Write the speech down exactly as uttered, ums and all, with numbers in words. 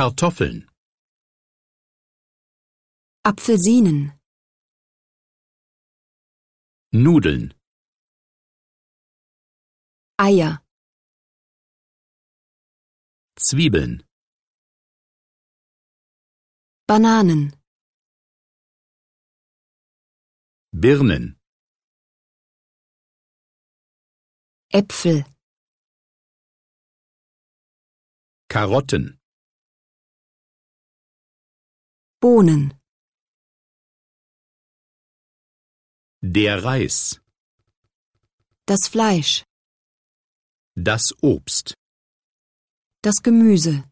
Kartoffeln, Apfelsinen, Nudeln, Eier, Zwiebeln, Bananen, Birnen, Äpfel, Karotten, Bohnen, der Reis, das Fleisch, das Obst. das Gemüse.